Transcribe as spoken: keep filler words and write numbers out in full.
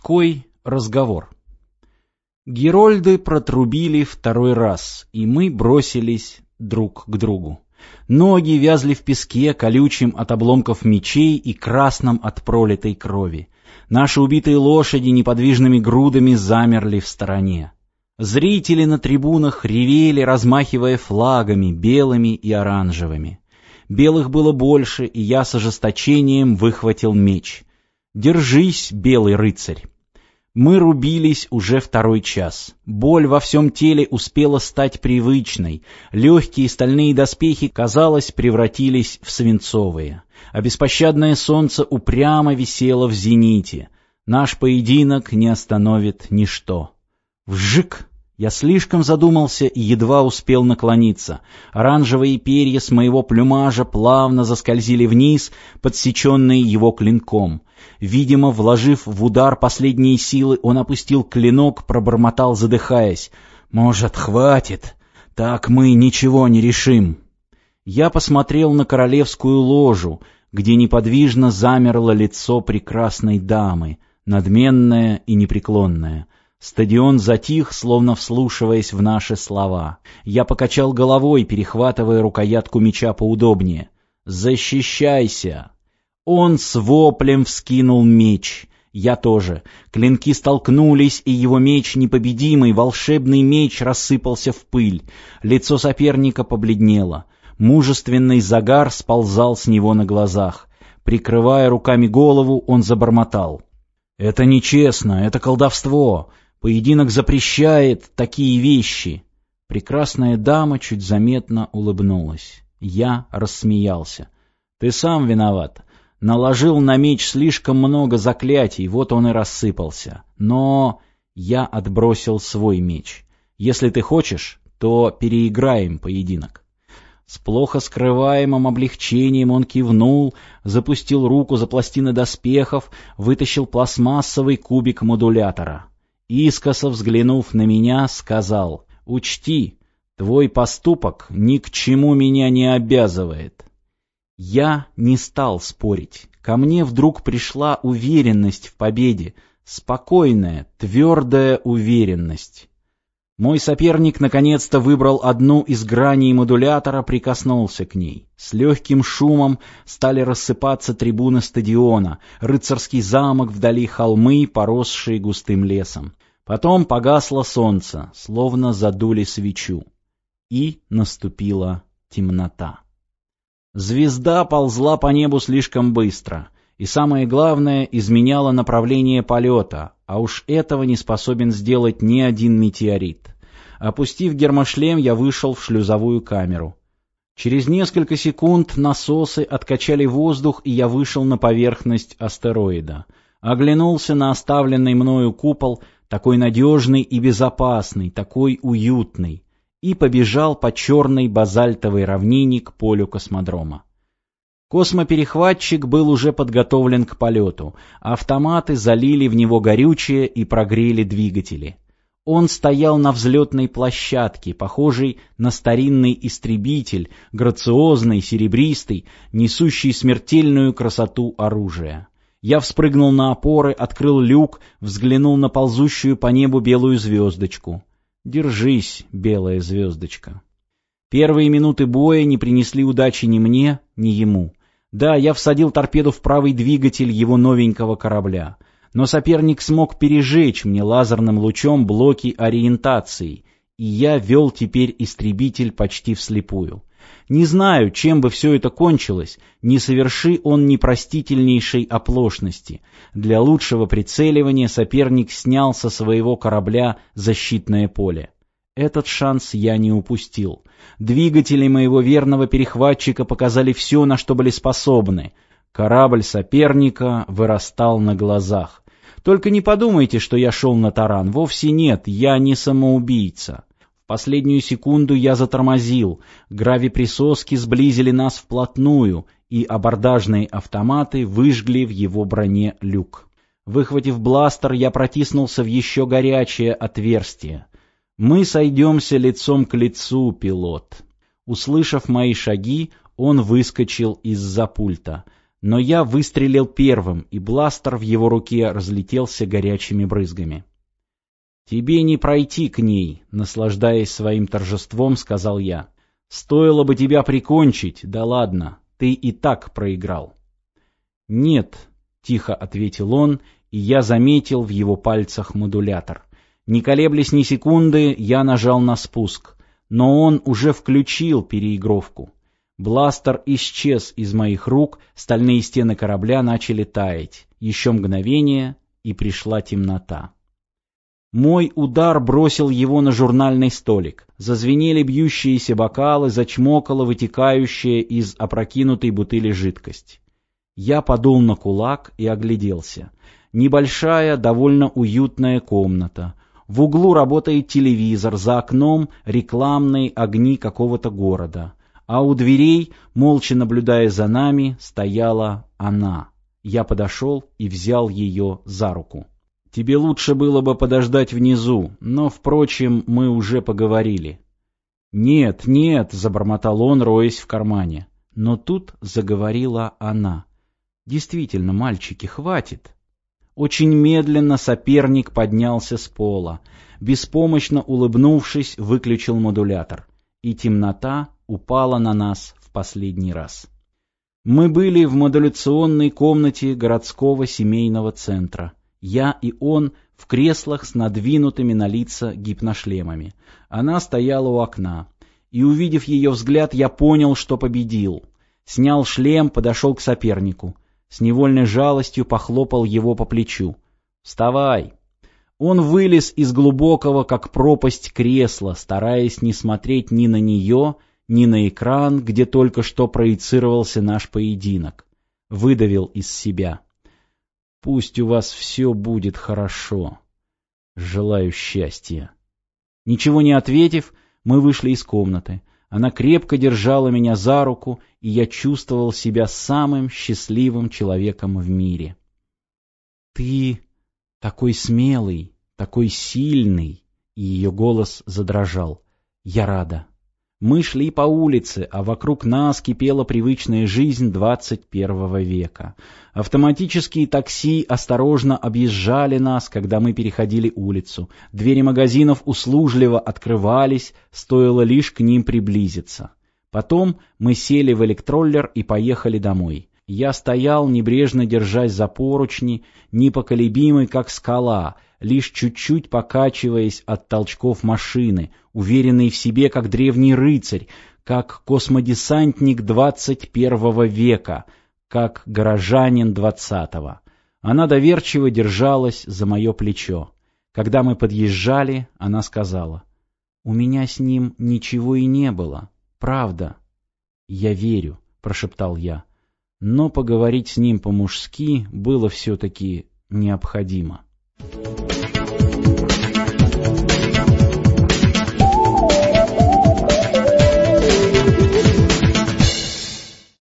Морской разговор. Герольды протрубили второй раз, и мы бросились друг к другу. Ноги вязли в песке, колючим от обломков мечей и красным от пролитой крови. Наши убитые лошади неподвижными грудами замерли в стороне. Зрители на трибунах ревели, размахивая флагами, белыми и оранжевыми. Белых было больше, и я с ожесточением выхватил меч. «Держись, белый рыцарь!» Мы рубились уже второй час. Боль во всем теле успела стать привычной. Легкие стальные доспехи, казалось, превратились в свинцовые. А беспощадное солнце упрямо висело в зените. Наш поединок не остановит ничто. Вжик! Я слишком задумался и едва успел наклониться. Оранжевые перья с моего плюмажа плавно заскользили вниз, подсеченные его клинком. Видимо, вложив в удар последние силы, он опустил клинок, пробормотал, задыхаясь: «Может, хватит? Так мы ничего не решим». Я посмотрел на королевскую ложу, где неподвижно замерло лицо прекрасной дамы, надменное и непреклонное. Стадион затих, словно вслушиваясь в наши слова. Я покачал головой, перехватывая рукоятку меча поудобнее. «Защищайся!» Он с воплем вскинул меч. Я тоже. Клинки столкнулись, и его меч, непобедимый, волшебный меч, рассыпался в пыль. Лицо соперника побледнело. Мужественный загар сползал с него на глазах. Прикрывая руками голову, он забормотал: «Это нечестно, это колдовство. Поединок запрещает такие вещи». Прекрасная дама чуть заметно улыбнулась. Я рассмеялся. «Ты сам виноват. Наложил на меч слишком много заклятий, вот он и рассыпался. Но я отбросил свой меч. Если ты хочешь, то переиграем поединок». С плохо скрываемым облегчением он кивнул, запустил руку за пластины доспехов, вытащил пластмассовый кубик модулятора. Искоса взглянув на меня, сказал: «Учти, твой поступок ни к чему меня не обязывает». Я не стал спорить. Ко мне вдруг пришла уверенность в победе, спокойная, твердая уверенность. Мой соперник наконец-то выбрал одну из граней модулятора, прикоснулся к ней. С легким шумом стали рассыпаться трибуны стадиона, рыцарский замок, вдали холмы, поросшие густым лесом. Потом погасло солнце, словно задули свечу. И наступила темнота. Звезда ползла по небу слишком быстро, и самое главное, изменяла направление полета, а уж этого не способен сделать ни один метеорит. Опустив гермошлем, я вышел в шлюзовую камеру. Через несколько секунд насосы откачали воздух, и я вышел на поверхность астероида. Оглянулся на оставленный мною купол, такой надежный и безопасный, такой уютный, и побежал по черной базальтовой равнине к полю космодрома. Космоперехватчик был уже подготовлен к полету, автоматы залили в него горючее и прогрели двигатели. Он стоял на взлетной площадке, похожей на старинный истребитель, грациозный, серебристый, несущий смертельную красоту оружия. Я вспрыгнул на опоры, открыл люк, взглянул на ползущую по небу белую звездочку. Держись, белая звездочка. Первые минуты боя не принесли удачи ни мне, ни ему. Да, я всадил торпеду в правый двигатель его новенького корабля, но соперник смог пережечь мне лазерным лучом блоки ориентации, и я вел теперь истребитель почти вслепую. Не знаю, чем бы все это кончилось, не соверши он непростительнейшей оплошности. Для лучшего прицеливания соперник снял со своего корабля защитное поле. Этот шанс я не упустил. Двигатели моего верного перехватчика показали все, на что были способны. Корабль соперника вырастал на глазах. Только не подумайте, что я шел на таран. Вовсе нет, я не самоубийца. В последнюю секунду я затормозил. Гравиприсоски сблизили нас вплотную, и абордажные автоматы выжгли в его броне люк. Выхватив бластер, я протиснулся в еще горячее отверстие. «Мы сойдемся лицом к лицу, пилот». Услышав мои шаги, он выскочил из-за пульта. Но я выстрелил первым, и бластер в его руке разлетелся горячими брызгами. «Тебе не пройти к ней», — наслаждаясь своим торжеством, сказал я. «Стоило бы тебя прикончить, да ладно, ты и так проиграл». «Нет», — тихо ответил он, и я заметил в его пальцах модулятор. Не колеблясь ни секунды, я нажал на спуск, но он уже включил переигровку. Бластер исчез из моих рук, стальные стены корабля начали таять. Еще мгновение, и пришла темнота. Мой удар бросил его на журнальный столик. Зазвенели бьющиеся бокалы, зачмокала вытекающая из опрокинутой бутыли жидкость. Я подул на кулак и огляделся. Небольшая, довольно уютная комната. В углу работает телевизор, за окном рекламные огни какого-то города. А у дверей, молча наблюдая за нами, стояла она. Я подошел и взял ее за руку. «Тебе лучше было бы подождать внизу, но, впрочем, мы уже поговорили». «Нет, нет», — забормотал он, роясь в кармане. Но тут заговорила она. «Действительно, мальчики, хватит». Очень медленно соперник поднялся с пола. Беспомощно улыбнувшись, выключил модулятор. И темнота упала на нас в последний раз. Мы были в модуляционной комнате городского семейного центра. Я и он в креслах с надвинутыми на лица гипношлемами. Она стояла у окна. И, увидев ее взгляд, я понял, что победил. Снял шлем, подошел к сопернику. С невольной жалостью похлопал его по плечу. «Вставай!» Он вылез из глубокого, как пропасть, кресла, стараясь не смотреть ни на нее, ни на экран, где только что проецировался наш поединок. Выдавил из себя. «Пусть у вас все будет хорошо. Желаю счастья». Ничего не ответив, мы вышли из комнаты. Она крепко держала меня за руку, и я чувствовал себя самым счастливым человеком в мире. «Ты такой смелый, такой сильный!» И ее голос задрожал. «Я рада». Мы шли по улице, а вокруг нас кипела привычная жизнь двадцать первого века. Автоматические такси осторожно объезжали нас, когда мы переходили улицу. Двери магазинов услужливо открывались, стоило лишь к ним приблизиться. Потом мы сели в электроллер и поехали домой. Я стоял, небрежно держась за поручни, непоколебимый, как скала, лишь чуть-чуть покачиваясь от толчков машины, уверенный в себе, как древний рыцарь, как космодесантник двадцать первого века, как горожанин двадцатого. Она доверчиво держалась за мое плечо. Когда мы подъезжали, она сказала: «У меня с ним ничего и не было, правда». «Я верю», — прошептал я. Но поговорить с ним по-мужски было все-таки необходимо.